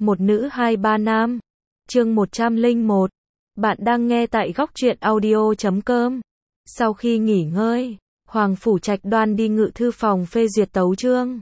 một nữ hai ba nam. Chương 101. Bạn đang nghe tại góc truyện audio.com. Sau khi nghỉ ngơi, Hoàng Phủ Trạch Đoan đi ngự thư phòng phê duyệt tấu chương.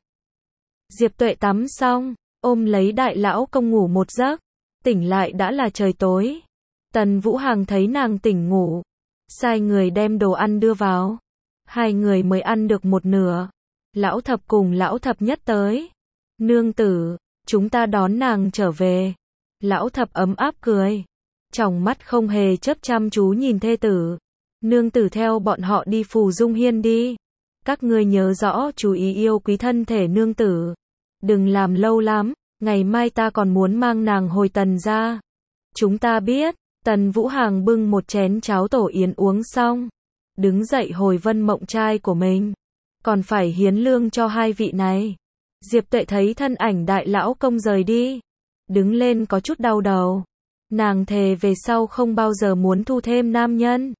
Diệp Tuệ tắm xong, ôm lấy đại lão công ngủ một giấc. Tỉnh lại đã là trời tối. Tần Vũ Hằng thấy nàng tỉnh ngủ, sai người đem đồ ăn đưa vào. Hai người mới ăn được một nửa. Lão thập cùng lão thập nhất tới. Nương tử, chúng ta đón nàng trở về. Lão thập ấm áp cười, tròng mắt không hề chớp chăm chú nhìn thê tử. Nương tử theo bọn họ đi Phù Dung Hiên đi. Các ngươi nhớ rõ chú ý yêu quý thân thể nương tử. Đừng làm lâu lắm, ngày mai ta còn muốn mang nàng hồi Tần gia. Chúng ta biết. Tần Vũ Hằng bưng một chén cháo tổ yến uống xong, đứng dậy hồi Vân Mộng trai của mình. Còn phải hiến lương cho hai vị này. Diệp Tuệ thấy thân ảnh đại lão công rời đi, đứng lên có chút đau đầu. Nàng thề về sau không bao giờ muốn thu thêm nam nhân.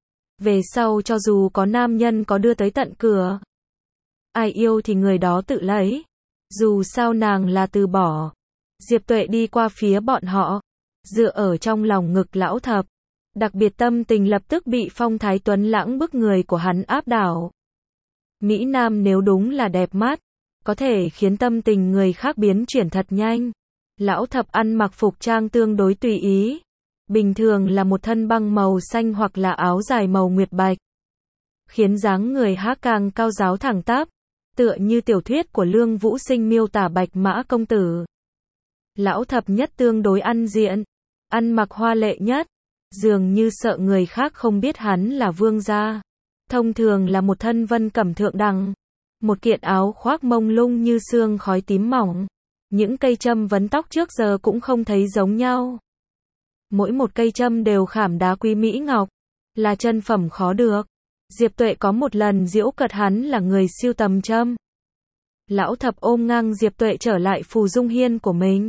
Về sau cho dù có nam nhân có đưa tới tận cửa, ai yêu thì người đó tự lấy. Dù sao nàng là từ bỏ. Diệp Tuệ đi qua phía bọn họ, dựa ở trong lòng ngực lão thập. Đặc biệt tâm tình lập tức bị phong thái tuấn lãng bức người của hắn áp đảo. Mỹ Nam nếu đúng là đẹp mắt, có thể khiến tâm tình người khác biến chuyển thật nhanh. Lão thập ăn mặc phục trang tương đối tùy ý. Bình thường là một thân băng màu xanh hoặc là áo dài màu nguyệt bạch, khiến dáng người hắn càng cao ráo thẳng tắp, tựa như tiểu thuyết của Lương Vũ Sinh miêu tả Bạch Mã công tử. Lão thập nhất tương đối ăn diện, ăn mặc hoa lệ nhất, dường như sợ người khác không biết hắn là vương gia. Thông thường là một thân vân cẩm thượng đẳng, một kiện áo khoác mông lung như sương khói tím mỏng. Những cây châm vấn tóc trước giờ cũng không thấy giống nhau. Mỗi một cây châm đều khảm đá quý mỹ ngọc, là chân phẩm khó được. Diệp Tuệ có một lần giễu cợt hắn là người sưu tầm châm. Lão thập ôm ngang Diệp Tuệ trở lại Phù Dung Hiên của mình.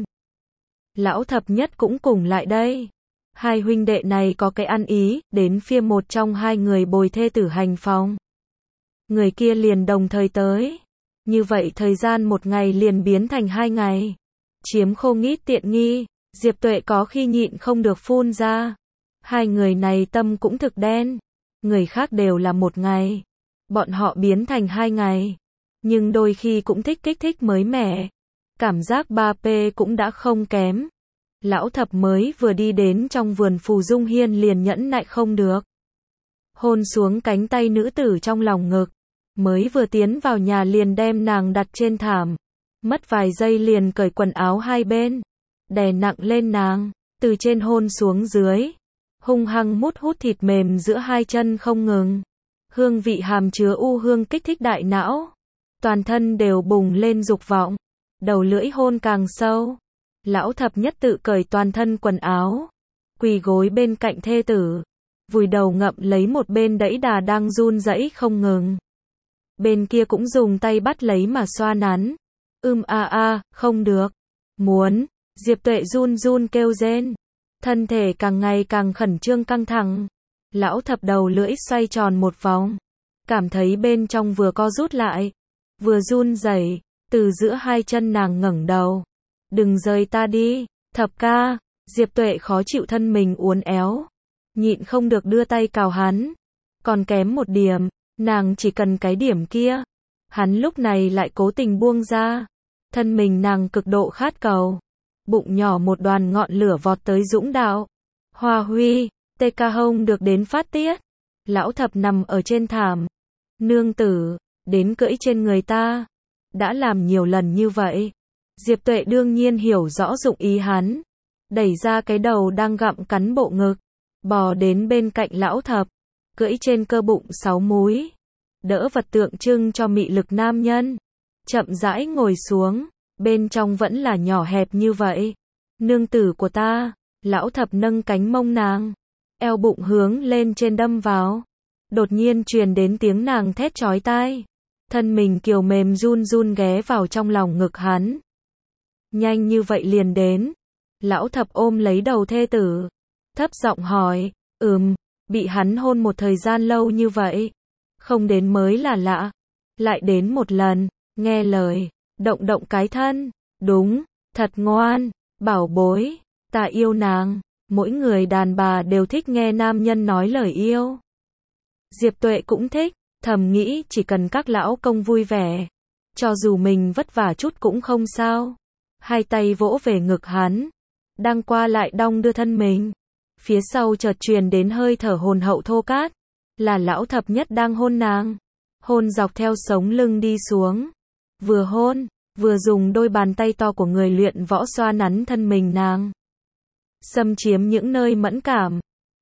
Lão thập nhất cũng cùng lại đây. Hai huynh đệ này có cái ăn ý, đến phía một trong hai người bồi thê tử hành phòng. Người kia liền đồng thời tới. Như vậy thời gian một ngày liền biến thành 2 ngày. Chiếm không ít tiện nghi. Diệp Tuệ có khi nhịn không được phun ra. Hai người này tâm cũng thực đen. Người khác đều là 1 ngày, bọn họ biến thành 2 ngày. Nhưng đôi khi cũng thích kích thích mới mẻ. Cảm giác 3P cũng đã không kém. Lão thập mới vừa đi đến trong vườn Phù Dung Hiên liền nhẫn nại không được. Hôn xuống cánh tay nữ tử trong lòng ngực. Mới vừa tiến vào nhà liền đem nàng đặt trên thảm. Mất vài giây liền cởi quần áo hai bên, đè nặng lên nàng, từ trên hôn xuống dưới. Hung hăng mút hút thịt mềm giữa hai chân không ngừng. Hương vị hàm chứa u hương kích thích đại não. Toàn thân đều bùng lên dục vọng. Đầu lưỡi hôn càng sâu. Lão thập nhất tự cởi toàn thân quần áo, quỳ gối bên cạnh thê tử, vùi đầu ngậm lấy một bên đẫy đà đang run rẩy không ngừng. Bên kia cũng dùng tay bắt lấy mà xoa nắn. Không được. Muốn. Diệp Tuệ run run kêu rên. Thân thể càng ngày càng khẩn trương căng thẳng. Lão thập đầu lưỡi xoay tròn một vòng. Cảm thấy bên trong vừa co rút lại, vừa run rẩy. Từ giữa hai chân nàng ngẩng đầu. Đừng rời ta đi, thập ca. Diệp Tuệ khó chịu thân mình uốn éo. Nhịn không được đưa tay cào hắn. Còn kém một điểm, nàng chỉ cần cái điểm kia. Hắn lúc này lại cố tình buông ra. Thân mình nàng cực độ khát cầu. Bụng nhỏ một đoàn ngọn lửa vọt tới dũng đạo. Hoa huy, tê ca hông được đến phát tiết. Lão thập nằm ở trên thảm. Nương tử, đến cưỡi trên người ta. Đã làm nhiều lần như vậy. Diệp Tuệ đương nhiên hiểu rõ dụng ý hắn. Đẩy ra cái đầu đang gặm cắn bộ ngực. Bò đến bên cạnh lão thập. Cưỡi trên cơ bụng 6 múi. Đỡ vật tượng trưng cho mị lực nam nhân. Chậm rãi ngồi xuống. Bên trong vẫn là nhỏ hẹp như vậy. Nương tử của ta. Lão thập nâng cánh mông nàng. Eo bụng hướng lên trên đâm vào. Đột nhiên truyền đến tiếng nàng thét chói tai. Thân mình kiều mềm run run ghé vào trong lòng ngực hắn. Nhanh như vậy liền đến. Lão thập ôm lấy đầu thê tử. Thấp giọng hỏi. Bị hắn hôn một thời gian lâu như vậy. Không đến mới là lạ. Lại đến một lần. Nghe lời. Động động cái thân. Đúng. Thật ngoan. Bảo bối, ta yêu nàng. Mỗi người đàn bà đều thích nghe nam nhân nói lời yêu. Diệp Tuệ cũng thích, thầm nghĩ chỉ cần các lão công vui vẻ, cho dù mình vất vả chút cũng không sao. Hai tay vỗ về ngực hắn, đang qua lại đong đưa thân mình. Phía sau chợt truyền đến hơi thở hồn hậu thô cát, là Lão Thập Nhất đang hôn nàng. Hôn dọc theo sống lưng đi xuống. Vừa hôn, vừa dùng đôi bàn tay to của người luyện võ xoa nắn thân mình nàng. Xâm chiếm những nơi mẫn cảm.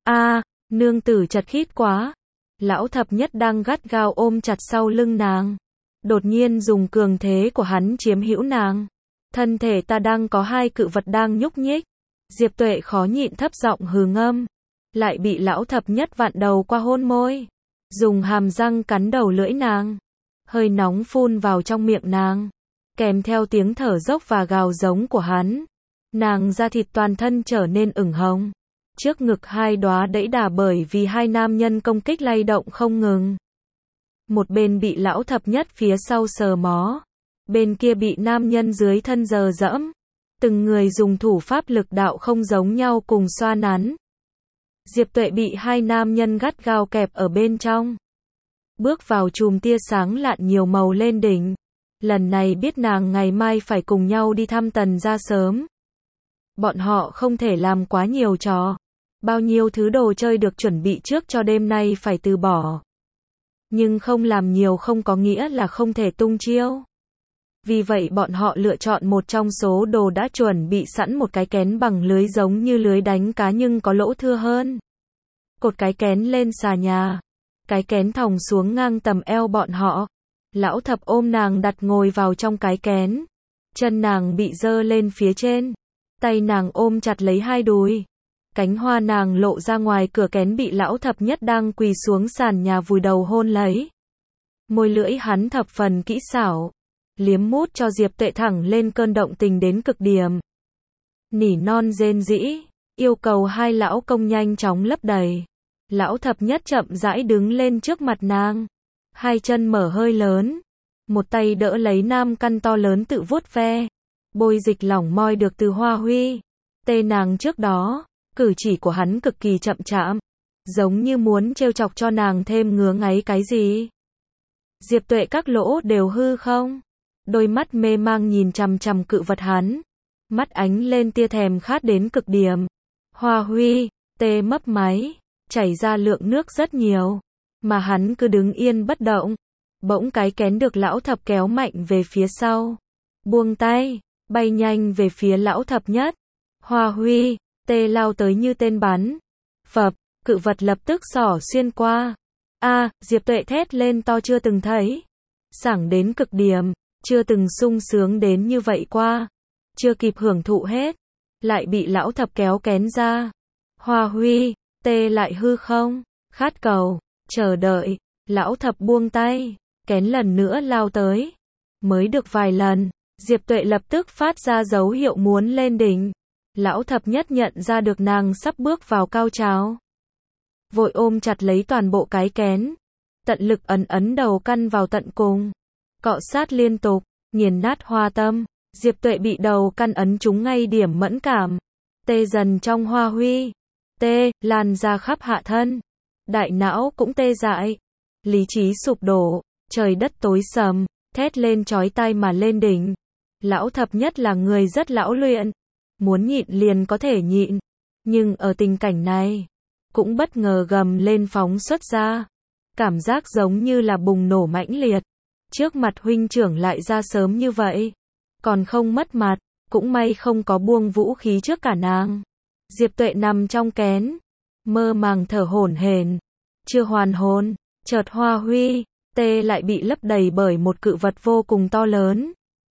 Nương tử chật khít quá. Lão Thập Nhất đang gắt gao ôm chặt sau lưng nàng. Đột nhiên dùng cường thế của hắn chiếm hữu nàng. Thân thể ta đang có hai cự vật đang nhúc nhích. Diệp Tuệ khó nhịn thấp giọng hừ ngâm. Lại bị Lão Thập Nhất vặn đầu qua hôn môi. Dùng hàm răng cắn đầu lưỡi nàng. Hơi nóng phun vào trong miệng nàng. Kèm theo tiếng thở dốc và gào giống của hắn. Nàng da thịt toàn thân trở nên ửng hồng. Trước ngực hai đóa đẫy đà bởi vì hai nam nhân công kích lay động không ngừng. Một bên bị Lão Thập Nhất phía sau sờ mó. Bên kia bị nam nhân dưới thân dờ dẫm. Từng người dùng thủ pháp lực đạo không giống nhau cùng xoa nắn. Diệp Tuệ bị hai nam nhân gắt gao kẹp ở bên trong. Bước vào chùm tia sáng lạn nhiều màu lên đỉnh. Lần này biết nàng ngày mai phải cùng nhau đi thăm Tần gia sớm. Bọn họ không thể làm quá nhiều trò. Bao nhiêu thứ đồ chơi được chuẩn bị trước cho đêm nay phải từ bỏ. Nhưng không làm nhiều không có nghĩa là không thể tung chiêu. Vì vậy bọn họ lựa chọn một trong số đồ đã chuẩn bị sẵn, một cái kén bằng lưới giống như lưới đánh cá nhưng có lỗ thưa hơn. Cột cái kén lên xà nhà. Cái kén thòng xuống ngang tầm eo bọn họ. Lão Thập ôm nàng đặt ngồi vào trong cái kén. Chân nàng bị giơ lên phía trên. Tay nàng ôm chặt lấy hai đùi. Cánh hoa nàng lộ ra ngoài cửa kén bị Lão Thập Nhất đang quỳ xuống sàn nhà vùi đầu hôn lấy. Môi lưỡi hắn thập phần kỹ xảo. Liếm mút cho Diệp Tuệ thẳng lên cơn động tình đến cực điểm. Nỉ non rên rĩ, yêu cầu hai lão công nhanh chóng lấp đầy. Lão Thập Nhất chậm rãi đứng lên trước mặt nàng. Hai chân mở hơi lớn. Một tay đỡ lấy nam căn to lớn tự vuốt ve. Bôi dịch lỏng moi được từ Hoa Huy. Tê nàng trước đó, cử chỉ của hắn cực kỳ chậm chạp. Giống như muốn trêu chọc cho nàng thêm ngứa ngáy cái gì. Diệp Tuệ các lỗ đều hư không? Đôi mắt mê mang nhìn chằm chằm cự vật hắn. Mắt ánh lên tia thèm khát đến cực điểm. Hoa Huy, tê mấp máy. Chảy ra lượng nước rất nhiều. Mà hắn cứ đứng yên bất động. Bỗng cái kén được Lão Thập kéo mạnh về phía sau. Buông tay, bay nhanh về phía Lão Thập Nhất. Hoa Huy, tê lao tới như tên bắn. Phập, cự vật lập tức xỏ xuyên qua. Diệp Tuệ thét lên to chưa từng thấy. Sảng đến cực điểm, chưa từng sung sướng đến như vậy qua. Chưa kịp hưởng thụ hết, lại bị Lão Thập kéo kén ra. Hoa Huy, tê lại hư không? Khát cầu, chờ đợi. Lão Thập buông tay, kén lần nữa lao tới. Mới được vài lần, Diệp Tuệ lập tức phát ra dấu hiệu muốn lên đỉnh. Lão Thập Nhất nhận ra được nàng sắp bước vào cao trào. Vội ôm chặt lấy toàn bộ cái kén. Tận lực ấn đầu căn vào tận cùng. Cọ sát liên tục, nghiền nát hoa tâm. Diệp Tuệ bị đầu căn ấn trúng ngay điểm mẫn cảm. Tê dần trong Hoa Huy. Tê, lan ra khắp hạ thân. Đại não cũng tê dại. Lý trí sụp đổ, trời đất tối sầm, thét lên chói tai mà lên đỉnh. Lão Thập Nhất là người rất lão luyện. Muốn nhịn liền có thể nhịn. Nhưng ở tình cảnh này, cũng bất ngờ gầm lên phóng xuất ra. Cảm giác giống như là bùng nổ mãnh liệt. Trước mặt huynh trưởng lại ra sớm như vậy. Còn không mất mặt, cũng may không có buông vũ khí trước cả nàng. Diệp Tuệ nằm trong kén, mơ màng thở hổn hển, chưa hoàn hồn, chợt Hoa Huy, tê lại bị lấp đầy bởi một cự vật vô cùng to lớn.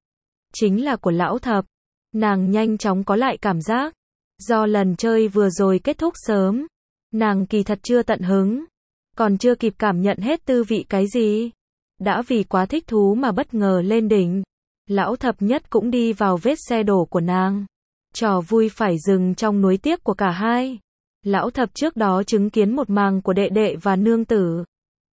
Chính là của Lão Thập. Nàng nhanh chóng có lại cảm giác. Do lần chơi vừa rồi kết thúc sớm, nàng kỳ thật chưa tận hứng, còn chưa kịp cảm nhận hết tư vị cái gì. Đã vì quá thích thú mà bất ngờ lên đỉnh. Lão Thập Nhất cũng đi vào vết xe đổ của nàng. Trò vui phải dừng trong nuối tiếc của cả hai. Lão Thập trước đó chứng kiến một màn của đệ đệ và nương tử.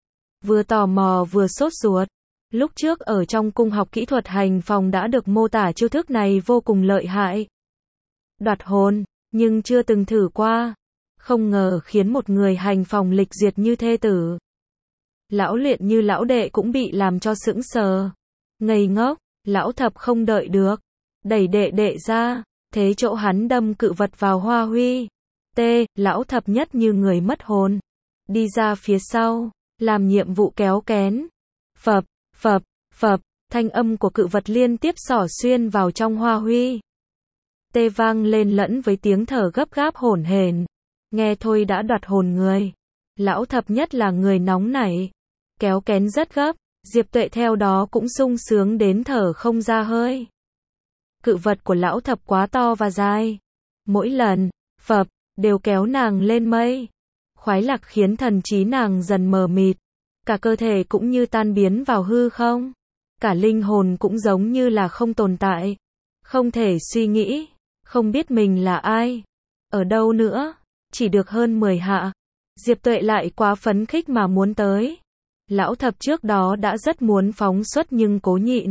Vừa tò mò vừa sốt ruột. Lúc trước ở trong cung học kỹ thuật hành phòng đã được mô tả chiêu thức này vô cùng lợi hại. đoạt hồn, nhưng chưa từng thử qua. Không ngờ khiến một người hành phòng lịch duyệt như thê tử. Lão Luyện như lão đệ cũng bị làm cho sững sờ. Ngây ngốc, lão thập không đợi được. Đẩy đệ đệ ra, thế chỗ hắn đâm cự vật vào Hoa Huy. Lão thập nhất như người mất hồn. Đi ra phía sau, làm nhiệm vụ kéo kén. Phập, phập, phập, thanh âm của cự vật liên tiếp xỏ xuyên vào trong Hoa Huy. Vang lên lẫn với tiếng thở gấp gáp hổn hển. Nghe thôi đã đoạt hồn người. Lão thập nhất là người nóng nảy. Kéo kén rất gấp, Diệp Tuệ theo đó cũng sung sướng đến thở không ra hơi. Cự vật của lão thập quá to và dài. Mỗi lần, phập, đều kéo nàng lên mây. Khoái lạc khiến thần trí nàng dần mờ mịt. Cả cơ thể cũng như tan biến vào hư không. Cả linh hồn cũng giống như là không tồn tại. Không thể suy nghĩ. Không biết mình là ai. Ở đâu nữa. Chỉ được hơn 10 hạ. Diệp Tuệ lại quá phấn khích mà muốn tới. Lão thập trước đó đã rất muốn phóng xuất nhưng cố nhịn.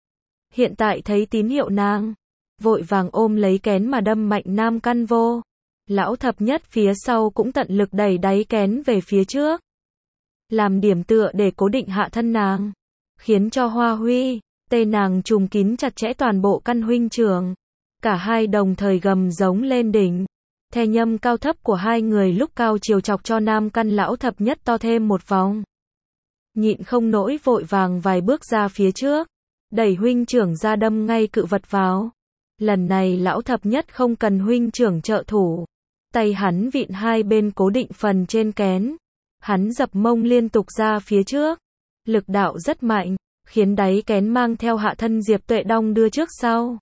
Hiện tại thấy tín hiệu nàng. Vội vàng ôm lấy kén mà đâm mạnh nam căn vô. Lão thập nhất phía sau cũng tận lực đẩy đáy kén về phía trước. Làm điểm tựa để cố định hạ thân nàng. Khiến cho Hoa Huy, nàng trùm kín chặt chẽ toàn bộ căn huynh trưởng. Cả hai đồng thời gầm giống lên đỉnh. Thè nhâm cao thấp của hai người lúc cao chiều chọc cho nam căn lão thập nhất to thêm một vòng. Nhịn không nổi vội vàng vài bước ra phía trước. Đẩy huynh trưởng ra đâm ngay cự vật vào. Lần này lão thập nhất không cần huynh trưởng trợ thủ. Tay hắn vịn hai bên cố định phần trên kén. Hắn dập mông liên tục ra phía trước. Lực đạo rất mạnh, khiến đáy kén mang theo hạ thân Diệp Tuệ đong đưa trước sau.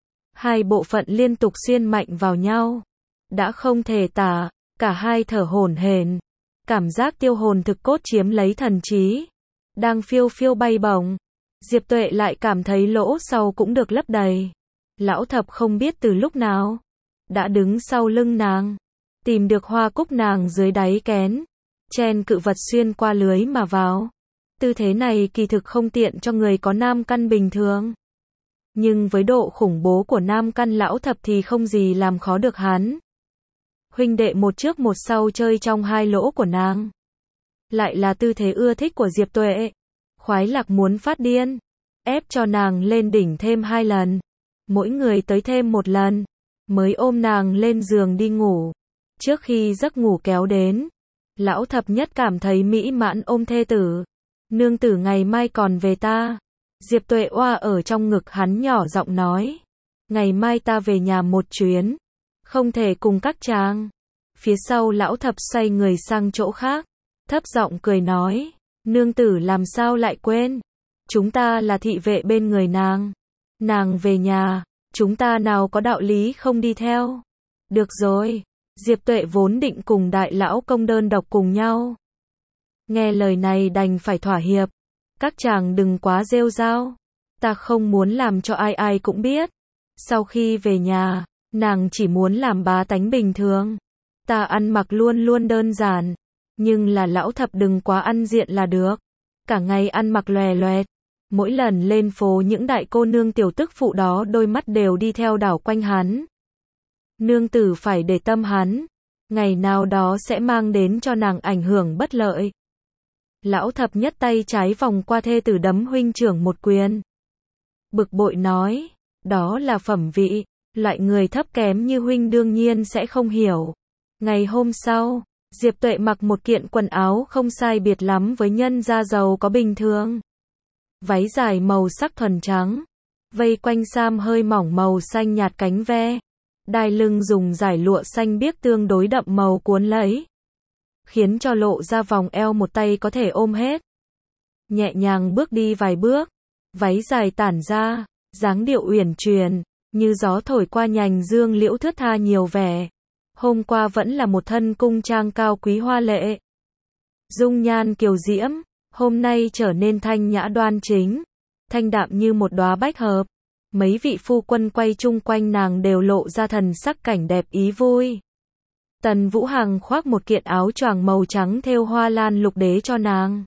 Hai bộ phận liên tục xuyên mạnh vào nhau. Đã không thể tả, cả hai thở hổn hển. Cảm giác tiêu hồn thực cốt chiếm lấy thần trí. Đang phiêu phiêu bay bổng. Diệp Tuệ lại cảm thấy lỗ sau cũng được lấp đầy. Lão thập không biết từ lúc nào. Đã đứng sau lưng nàng. Tìm được hoa cúc nàng dưới đáy kén. Chen cự vật xuyên qua lưới mà vào. Tư thế này kỳ thực không tiện cho người có nam căn bình thường. Nhưng với độ khủng bố của nam căn lão thập thì không gì làm khó được hắn. Huynh đệ một trước một sau chơi trong hai lỗ của nàng. Lại là tư thế ưa thích của Diệp Tuệ. Khoái lạc muốn phát điên. Ép cho nàng lên đỉnh thêm 2 lần. Mỗi người tới thêm 1 lần. Mới ôm nàng lên giường đi ngủ. Trước khi giấc ngủ kéo đến. Lão thập nhất cảm thấy mỹ mãn ôm thê tử. Nương tử ngày mai còn về ta. Diệp Tuệ oa ở trong ngực hắn nhỏ giọng nói. Ngày mai ta về nhà một chuyến. Không thể cùng các chàng. Phía sau lão thập xoay người sang chỗ khác. Thấp giọng cười nói. Nương tử làm sao lại quên. Chúng ta là thị vệ bên người nàng. Nàng về nhà. Chúng ta nào có đạo lý không đi theo. Được rồi. Diệp Tuệ vốn định cùng đại lão công đơn độc cùng nhau. Nghe lời này đành phải thỏa hiệp. Các chàng đừng quá rêu rao. Ta không muốn làm cho ai ai cũng biết. Sau khi về nhà, nàng chỉ muốn làm bá tánh bình thường. Ta ăn mặc luôn luôn đơn giản. Nhưng là lão thập đừng quá ăn diện là được. Cả ngày ăn mặc lòe loẹt. Mỗi lần lên phố những đại cô nương tiểu tức phụ đó đôi mắt đều đi theo đảo quanh hắn. Nương tử phải để tâm hắn. Ngày nào đó sẽ mang đến cho nàng ảnh hưởng bất lợi. Lão thập nhất tay trái vòng qua thê tử đấm huynh trưởng một quyền. Bực bội nói. Đó là phẩm vị. Loại người thấp kém như huynh đương nhiên sẽ không hiểu. Ngày hôm sau, Diệp Tuệ mặc một kiện quần áo không sai biệt lắm với nhân gia giàu có bình thường. Váy dài màu sắc thuần trắng. Vây quanh sam hơi mỏng màu xanh nhạt cánh ve. Đai lưng dùng dải lụa xanh biếc tương đối đậm màu cuốn lấy. Khiến cho lộ ra vòng eo một tay có thể ôm hết. Nhẹ nhàng bước đi vài bước. Váy dài tản ra. Dáng điệu uyển chuyển. Như gió thổi qua nhành dương liễu thướt tha nhiều vẻ. Hôm qua vẫn là một thân cung trang cao quý hoa lệ. Dung nhan kiều diễm. Hôm nay trở nên thanh nhã đoan chính. Thanh đạm như một đóa bách hợp. Mấy vị phu quân quay chung quanh nàng đều lộ ra thần sắc cảnh đẹp ý vui. Tần Vũ Hằng khoác một kiện áo choàng màu trắng thêu hoa lan lục đế cho nàng.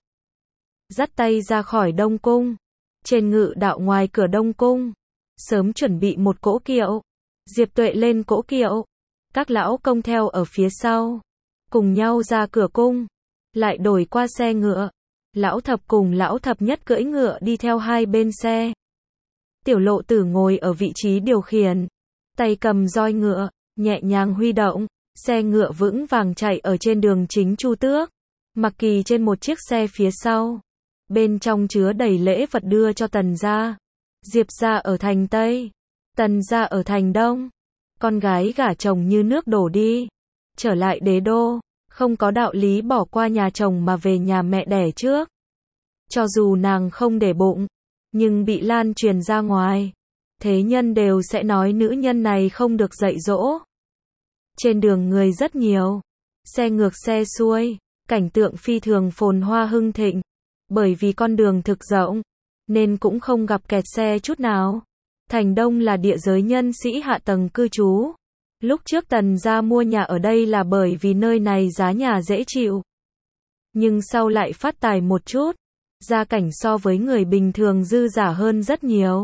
Dắt tay ra khỏi Đông Cung. Trên ngự đạo ngoài cửa Đông Cung. Sớm chuẩn bị một cỗ kiệu. Diệp Tuệ lên cỗ kiệu, các lão công theo ở phía sau, cùng nhau ra cửa cung, lại đổi qua xe ngựa. Lão thập cùng lão thập nhất cưỡi ngựa đi theo hai bên xe. Tiểu Lộ Tử ngồi ở vị trí điều khiển, tay cầm roi ngựa, nhẹ nhàng huy động, xe ngựa vững vàng chạy ở trên đường chính Chu Tước. Mặc Kỳ trên một chiếc xe phía sau, bên trong chứa đầy lễ vật đưa cho Tần gia. Diệp gia ở thành Tây, Tần gia ở thành Đông. Con gái gả chồng như nước đổ đi, trở lại đế đô, không có đạo lý bỏ qua nhà chồng mà về nhà mẹ đẻ trước. Cho dù nàng không để bụng, nhưng bị lan truyền ra ngoài, thế nhân đều sẽ nói nữ nhân này không được dạy dỗ. Trên đường người rất nhiều, xe ngược xe xuôi, cảnh tượng phi thường phồn hoa hưng thịnh. Bởi vì con đường thực rộng, nên cũng không gặp kẹt xe chút nào. Thành Đông là địa giới nhân sĩ hạ tầng cư trú. Lúc trước Tần gia mua nhà ở đây là bởi vì nơi này giá nhà dễ chịu. Nhưng sau lại phát tài một chút, gia cảnh so với người bình thường dư giả hơn rất nhiều.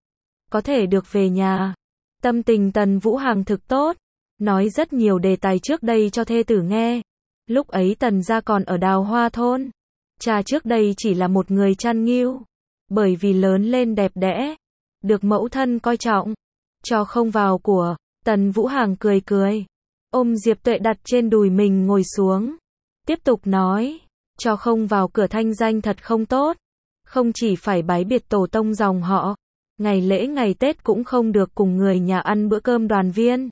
Có thể được về nhà. Tâm tình Tần Vũ Hằng thực tốt, nói rất nhiều đề tài trước đây cho thê tử nghe. Lúc ấy Tần gia còn ở Đào Hoa thôn. Cha trước đây chỉ là một người chăn nghêu, bởi vì lớn lên đẹp đẽ, được mẫu thân coi trọng, cho không vào của. Tần Vũ Hằng cười cười, ôm Diệp Tuệ đặt trên đùi mình ngồi xuống, tiếp tục nói, cho không vào cửa thanh danh thật không tốt, không chỉ phải bái biệt tổ tông dòng họ, ngày lễ ngày Tết cũng không được cùng người nhà ăn bữa cơm đoàn viên.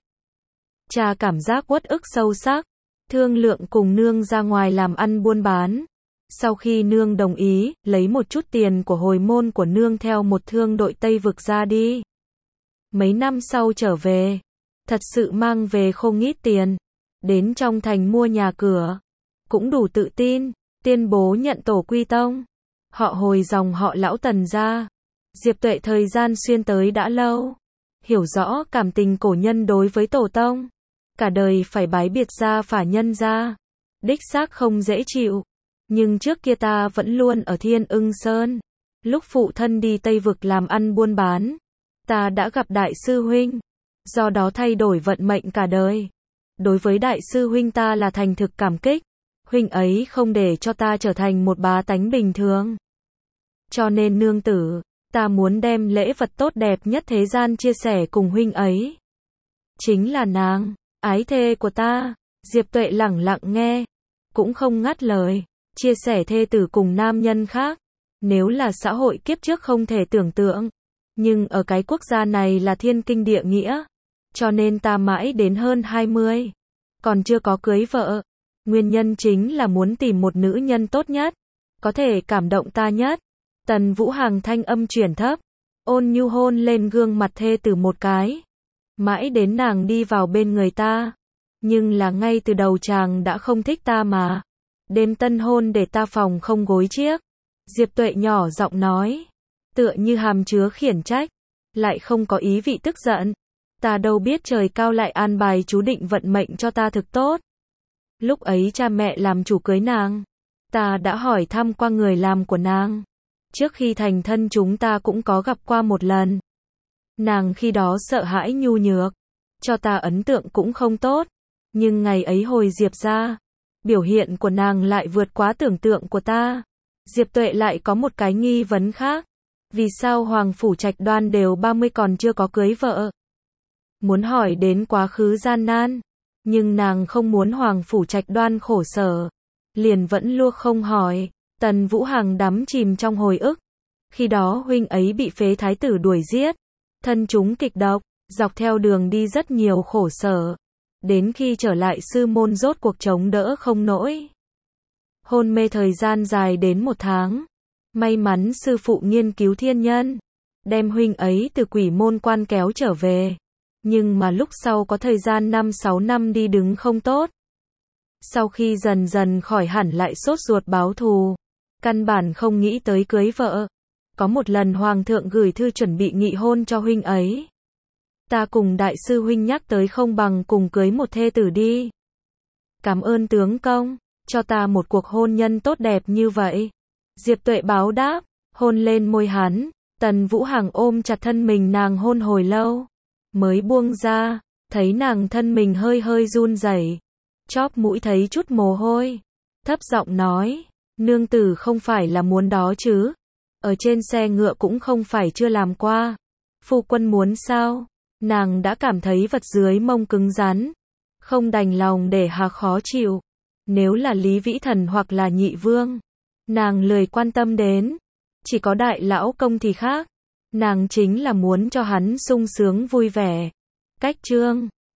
Cha cảm giác uất ức sâu sắc, thương lượng cùng nương ra ngoài làm ăn buôn bán. Sau khi nương đồng ý, lấy một chút tiền của hồi môn của nương theo một thương đội Tây vực ra đi. Mấy năm sau trở về, thật sự mang về không ít tiền, đến trong thành mua nhà cửa, cũng đủ tự tin, tuyên bố nhận tổ quy tông. Họ hồi dòng họ lão Tần gia. Diệp Tuệ thời gian xuyên tới đã lâu, hiểu rõ cảm tình cổ nhân đối với tổ tông, cả đời phải bái biệt gia phả nhân gia, đích xác không dễ chịu. Nhưng trước kia ta vẫn luôn ở Thiên Ưng Sơn. Lúc phụ thân đi Tây vực làm ăn buôn bán, ta đã gặp đại sư huynh, do đó thay đổi vận mệnh cả đời. Đối với đại sư huynh ta là thành thực cảm kích, huynh ấy không để cho ta trở thành một bá tánh bình thường. Cho nên nương tử, ta muốn đem lễ vật tốt đẹp nhất thế gian chia sẻ cùng huynh ấy. Chính là nàng, ái thê của ta. Diệp Tuệ lẳng lặng nghe, cũng không ngắt lời. Chia sẻ thê tử cùng nam nhân khác, nếu là xã hội kiếp trước không thể tưởng tượng, nhưng ở cái quốc gia này là thiên kinh địa nghĩa, cho nên ta mãi đến hơn 20, còn chưa có cưới vợ. Nguyên nhân chính là muốn tìm một nữ nhân tốt nhất, có thể cảm động ta nhất. Tần Vũ Hằng thanh âm chuyển thấp, ôn nhu hôn lên gương mặt thê tử một cái, mãi đến nàng đi vào bên người ta. Nhưng là ngay từ đầu chàng đã không thích ta mà. Đêm tân hôn để ta phòng không gối chiếc. Diệp Tuệ nhỏ giọng nói, tựa như hàm chứa khiển trách, lại không có ý vị tức giận. Ta đâu biết trời cao lại an bài chú định vận mệnh cho ta thực tốt. Lúc ấy cha mẹ làm chủ cưới nàng, ta đã hỏi thăm qua người làm của nàng. Trước khi thành thân chúng ta cũng có gặp qua một lần. Nàng khi đó sợ hãi nhu nhược, cho ta ấn tượng cũng không tốt. Nhưng ngày ấy hồi Diệp ra, biểu hiện của nàng lại vượt quá tưởng tượng của ta. Diệp Tuệ lại có một cái nghi vấn khác. Vì sao Hoàng Phủ Trạch Đoan đều 30 còn chưa có cưới vợ? Muốn hỏi đến quá khứ gian nan, nhưng nàng không muốn Hoàng Phủ Trạch Đoan khổ sở, liền vẫn luôn không hỏi. Tần Vũ Hằng đắm chìm trong hồi ức. Khi đó huynh ấy bị phế thái tử đuổi giết, thân chúng kịch độc, dọc theo đường đi rất nhiều khổ sở. Đến khi trở lại sư môn rốt cuộc chống đỡ không nổi. Hôn mê thời gian dài đến 1 tháng. May mắn sư phụ nghiên cứu thiên nhân, đem huynh ấy từ quỷ môn quan kéo trở về. Nhưng mà lúc sau có thời gian 5-6 năm đi đứng không tốt. Sau khi dần dần khỏi hẳn lại sốt ruột báo thù. Căn bản không nghĩ tới cưới vợ. Có một lần hoàng thượng gửi thư chuẩn bị nghị hôn cho huynh ấy. Ta cùng đại sư huynh nhắc tới không bằng cùng cưới một thê tử đi. Cảm ơn tướng công, cho ta một cuộc hôn nhân tốt đẹp như vậy. Diệp Tuệ báo đáp, hôn lên môi hắn. Tần Vũ Hằng ôm chặt thân mình nàng hôn hồi lâu. mới buông ra, thấy nàng thân mình hơi hơi run rẩy, chóp mũi thấy chút mồ hôi, thấp giọng nói, nương tử không phải là muốn đó chứ, ở trên xe ngựa cũng không phải chưa làm qua, phu quân muốn sao? Nàng đã cảm thấy vật dưới mông cứng rắn, không đành lòng để hà khó chịu, nếu là Lý Vĩ Thần hoặc là Nhị Vương, nàng lười quan tâm đến, chỉ có đại lão công thì khác, nàng chính là muốn cho hắn sung sướng vui vẻ. Cách chương